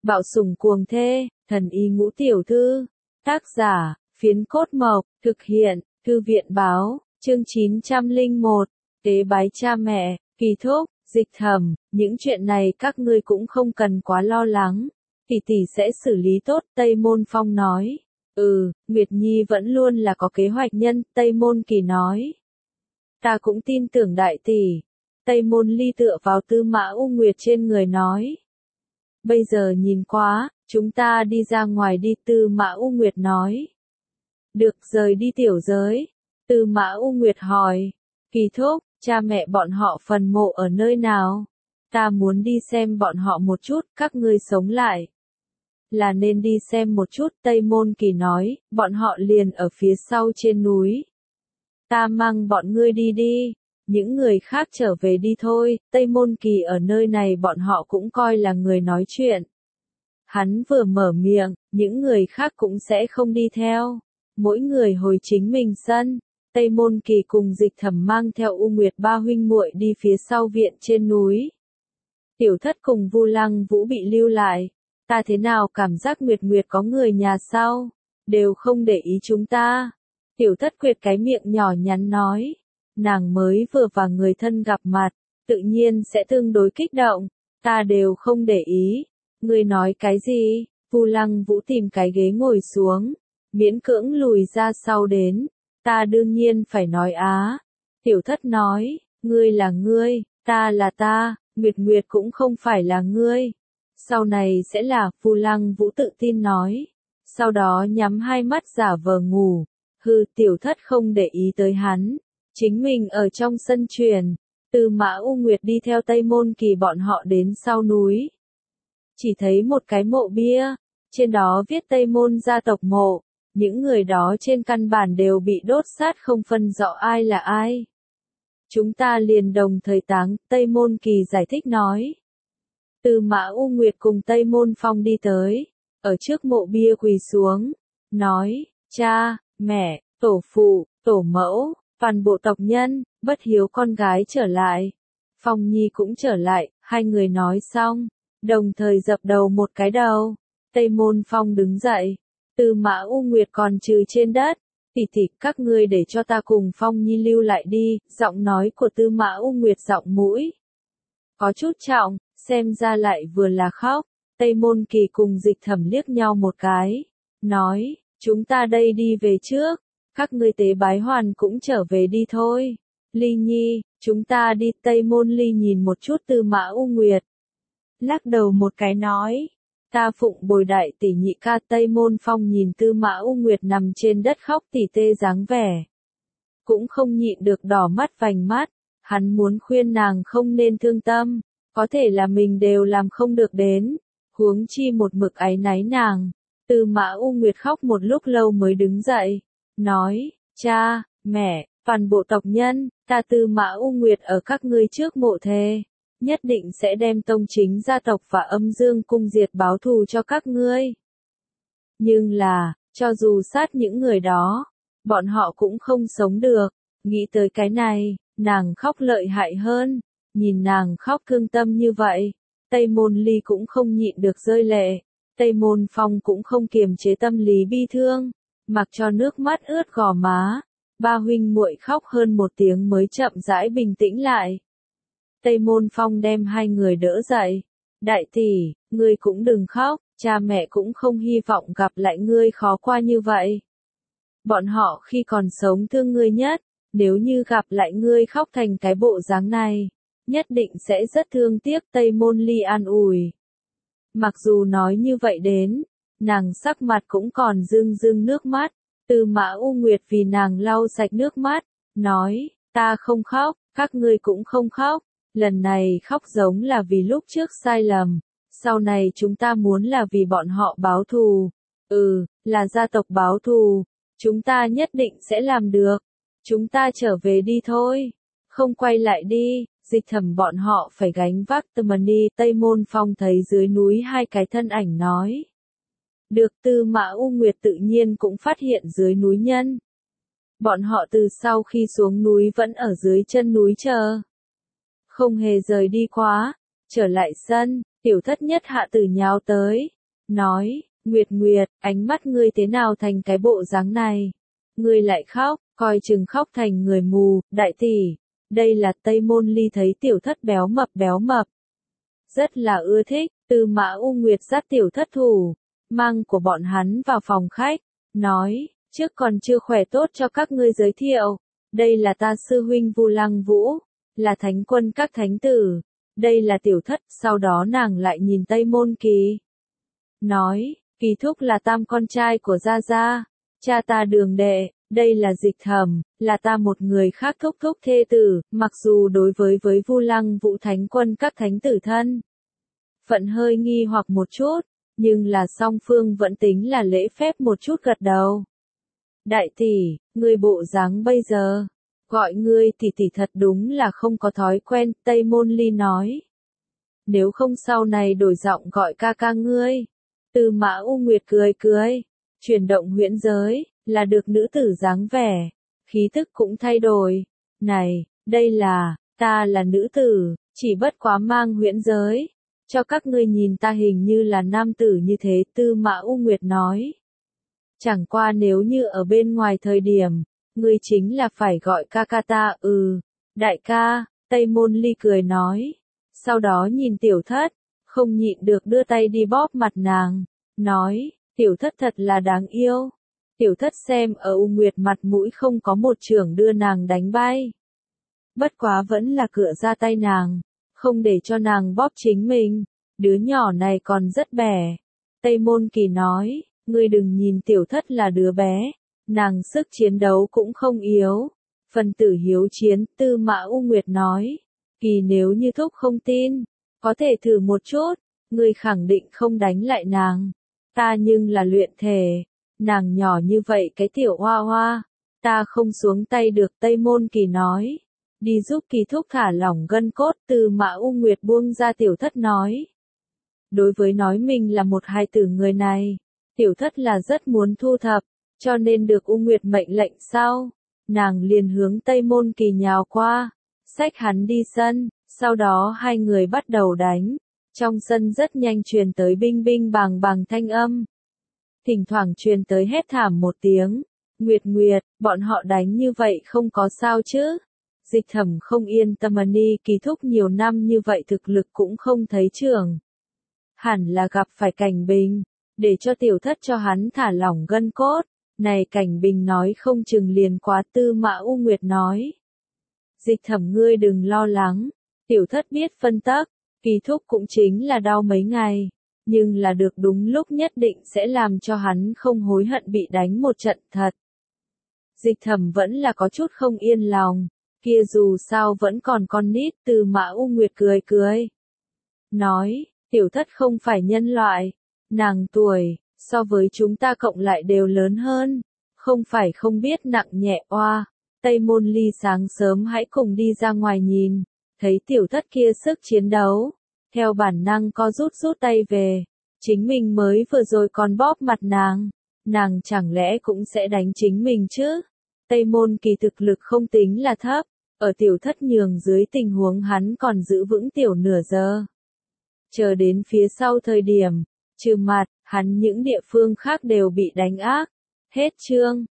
Bạo sủng cuồng thê, thần y ngũ tiểu thư. Tác giả, Phiến Cốt Mộc, thực hiện, Thư viện báo, chương 901, tế bái cha mẹ, Kỳ Thúc, Dịch Thẩm, những chuyện này các ngươi cũng không cần quá lo lắng. Tỷ tỷ sẽ xử lý tốt, Tây Môn Phong nói. Nguyệt Nhi vẫn luôn là có kế hoạch nhân, Tây Môn Kỳ nói. Ta cũng tin tưởng đại tỷ. Tây Môn Ly tựa vào Tư Mã U Nguyệt trên người nói. Bây giờ nhìn quá, chúng ta đi ra ngoài đi, Tư Mã U Nguyệt nói. Được, rời đi tiểu giới. Tư Mã U Nguyệt hỏi. Kỳ Thúc, cha mẹ bọn họ phần mộ ở nơi nào? Ta muốn đi xem bọn họ một chút, các ngươi sống lại. Là nên đi xem một chút, Tây Môn Kỳ nói, bọn họ liền ở phía sau trên núi. Ta mang bọn ngươi đi đi, những người khác trở về đi thôi, Tây Môn Kỳ ở nơi này bọn họ cũng coi là người nói chuyện. Hắn vừa mở miệng, những người khác cũng sẽ không đi theo. Mỗi người hồi chính mình sân. Tây Môn Kỳ cùng Dịch Thẩm mang theo U Nguyệt ba huynh muội đi phía sau viện trên núi. Tiểu Thất cùng Vu Lăng Vũ bị lưu lại. Ta thế nào cảm giác Nguyệt Nguyệt có người nhà sau, đều không để ý chúng ta. Tiểu Thất quệt cái miệng nhỏ nhắn nói. Nàng mới vừa và người thân gặp mặt, tự nhiên sẽ tương đối kích động. Ta đều không để ý. Ngươi nói cái gì? Vu Lăng Vũ tìm cái ghế ngồi xuống, miễn cưỡng lùi ra sau đến. Ta đương nhiên phải nói á. Tiểu Thất nói, ngươi là ngươi, ta là ta, Nguyệt Nguyệt cũng không phải là ngươi. Sau này sẽ là, Vu Lăng Vũ tự tin nói. Sau đó nhắm hai mắt giả vờ ngủ. Tiểu Thất không để ý tới hắn. Chính mình ở trong sân truyền. Tư Mã U Nguyệt đi theo Tây Môn Kỳ bọn họ đến sau núi. Chỉ thấy một cái mộ bia. Trên đó viết Tây Môn gia tộc mộ. Những người đó trên căn bản đều bị đốt sát không phân rõ ai là ai. Chúng ta liền đồng thời táng, Tây Môn Kỳ giải thích nói. Tư Mã U Nguyệt cùng Tây Môn Phong đi tới. Ở trước mộ bia quỳ xuống. Nói, cha, mẹ, tổ phụ, tổ mẫu, toàn bộ tộc nhân, bất hiếu con gái trở lại. Phong Nhi cũng trở lại, hai người nói xong. Đồng thời dập đầu một cái đầu. Tây Môn Phong đứng dậy. Tư Mã U Nguyệt còn trừ trên đất. Tỷ tỷ, các ngươi để cho ta cùng Phong Nhi lưu lại đi. Giọng nói của Tư Mã U Nguyệt giọng mũi có chút trọng, xem ra lại vừa là khóc. Tây Môn Kỳ cùng Dịch Thẩm liếc nhau một cái. Nói, chúng ta đây đi về trước. Các ngươi tế bái hoàn cũng trở về đi thôi. Ly Nhi, chúng ta đi. Tây Môn Ly nhìn một chút Tư Mã U Nguyệt. Lắc đầu một cái nói. Ta phụng bồi đại tỷ nhị ca. Tây Môn Phong nhìn Tư Mã U Nguyệt nằm trên đất khóc tỉ tê dáng vẻ. Cũng không nhịn được đỏ mắt vành mắt. Hắn muốn khuyên nàng không nên thương tâm. Có thể là mình đều làm không được đến. Huống chi một mực áy náy nàng. Tư Mã U Nguyệt khóc một lúc lâu mới đứng dậy. Nói, cha, mẹ, toàn bộ tộc nhân, ta Tư Mã U Nguyệt ở các ngươi trước mộ thề. Nhất định sẽ đem tông chính gia tộc và Âm Dương cung diệt báo thù cho các ngươi. Nhưng là, cho dù sát những người đó, bọn họ cũng không sống được. Nghĩ tới cái này, nàng khóc lợi hại hơn. Nhìn nàng khóc thương tâm như vậy, Tây Môn Ly cũng không nhịn được rơi lệ. Tây Môn Phong cũng không kiềm chế tâm lý bi thương, mặc cho nước mắt ướt gò má. Ba huynh muội khóc hơn một tiếng mới chậm rãi bình tĩnh lại. Tây Môn Phong đem hai người đỡ dậy. Đại tỷ, ngươi cũng đừng khóc, cha mẹ cũng không hy vọng gặp lại ngươi khó qua như vậy. Bọn họ khi còn sống thương ngươi nhất, nếu như gặp lại ngươi khóc thành cái bộ dáng này, nhất định sẽ rất thương tiếc. Tây Môn Ly an ủi. Mặc dù nói như vậy đến, nàng sắc mặt cũng còn rưng rưng nước mắt. Tư Mã U Nguyệt vì nàng lau sạch nước mắt, nói, ta không khóc, các ngươi cũng không khóc. Lần này khóc giống là vì lúc trước sai lầm, sau này chúng ta muốn là vì bọn họ báo thù. Là gia tộc báo thù, chúng ta nhất định sẽ làm được. Chúng ta trở về đi thôi, không quay lại đi. Dịch Thẩm bọn họ phải gánh vác Tây. Tây Môn Phong thấy dưới núi hai cái thân ảnh nói. Được. Tư Mã U Nguyệt tự nhiên cũng phát hiện dưới núi nhân. Bọn họ từ sau khi xuống núi vẫn ở dưới chân núi chờ. Không hề rời đi quá. Trở lại sân, Tiểu thất nhất hạ tử nhào tới, nói, Nguyệt Nguyệt, ánh mắt ngươi thế nào thành cái bộ dáng này? Ngươi lại khóc, coi chừng khóc thành người mù, đại tỷ. Đây là Tây Môn Ly thấy tiểu thất béo mập. Rất là ưa thích, Tư Mã U Nguyệt dắt tiểu thất thủ, mang của bọn hắn vào phòng khách, nói, trước còn chưa khỏe tốt cho các ngươi giới thiệu. Đây là ta sư huynh Vu Lăng Vũ, là thánh quân các thánh tử. Đây là tiểu thất, sau đó nàng lại nhìn Tây Môn Kỳ. Nói, Kỳ thúc là tam con trai của Gia Gia, cha ta Đường đệ, đây là Dịch Thẩm, là ta một người khác thúc thê tử, mặc dù đối với Vu Lăng Vũ thánh quân các thánh tử thân. Phận hơi nghi hoặc một chút, nhưng là song phương vẫn tính là lễ phép một chút gật đầu. Đại tỷ, ngươi bộ dáng bây giờ, gọi ngươi tỷ tỷ thật đúng là không có thói quen, Tây Môn Ly nói. Nếu không sau này đổi giọng gọi ca ca ngươi. Tư Mã U Nguyệt cười, chuyển động huyễn giới, là được nữ tử dáng vẻ, khí thức cũng thay đổi. Này, đây là, ta là nữ tử, chỉ bất quá mang huyễn giới. Cho các ngươi nhìn ta hình như là nam tử như thế, Tư Mã U Nguyệt nói. Chẳng qua nếu như ở bên ngoài thời điểm, ngươi chính là phải gọi ca ca ta, đại ca, Tây Môn Ly cười nói. Sau đó nhìn tiểu thất, không nhịn được đưa tay đi bóp mặt nàng, nói, tiểu thất thật là đáng yêu. Tiểu thất xem ở U Nguyệt mặt mũi không có một chưởng đưa nàng đánh bay. Bất quá vẫn là cựa ra tay nàng, không để cho nàng bóp chính mình, đứa nhỏ này còn rất bẻ. Tây Môn Kỳ nói, ngươi đừng nhìn tiểu thất là đứa bé, nàng sức chiến đấu cũng không yếu. Phần tử hiếu chiến, Tư Mã U Nguyệt nói, Kỳ nếu như thúc không tin, có thể thử một chút, ngươi khẳng định không đánh lại nàng. Ta nhưng là luyện thể, nàng nhỏ như vậy cái tiểu hoa hoa, ta không xuống tay được, Tây Môn Kỳ nói. Đi giúp Kỳ thúc thả lỏng gân cốt, Tư Mã U Nguyệt buông ra tiểu thất nói. Đối với nói mình là một hài tử người này, tiểu thất là rất muốn thu thập, cho nên được U Nguyệt mệnh lệnh sau, nàng liền hướng Tây Môn Kỳ nhào qua, xách hắn đi sân, sau đó hai người bắt đầu đánh. Trong sân rất nhanh truyền tới bing bàng thanh âm. Thỉnh thoảng truyền tới hét thảm một tiếng. Nguyệt Nguyệt, bọn họ đánh như vậy không có sao chứ? Dịch Thẩm không yên tâm, Ni Kỳ thúc nhiều năm như vậy thực lực cũng không thấy trưởng. Hẳn là gặp phải Cảnh Bình, để cho tiểu thất cho hắn thả lỏng gân cốt. Này Cảnh Bình nói không chừng liền quá, Tư Mã U Nguyệt nói. Dịch Thẩm ngươi đừng lo lắng, tiểu thất biết phân tắc, Kỳ thúc cũng chính là đau mấy ngày, nhưng là được đúng lúc nhất định sẽ làm cho hắn không hối hận bị đánh một trận thật. Dịch Thẩm vẫn là có chút không yên lòng, kia dù sao vẫn còn con nít, Tư Mã U Nguyệt cười. Nói, tiểu thất không phải nhân loại, nàng tuổi, so với chúng ta cộng lại đều lớn hơn, không phải không biết nặng nhẹ oa. Tây Môn Ly sáng sớm hãy cùng đi ra ngoài nhìn, thấy tiểu thất kia sức chiến đấu, theo bản năng co rút tay về, chính mình mới vừa rồi còn bóp mặt nàng chẳng lẽ cũng sẽ đánh chính mình chứ? Tây Môn Kỳ thực lực không tính là thấp, ở tiểu thất nhường dưới tình huống hắn còn giữ vững tiểu nửa giờ. Chờ đến phía sau thời điểm, trừ mặt, hắn những địa phương khác đều bị đánh ác. Hết chương.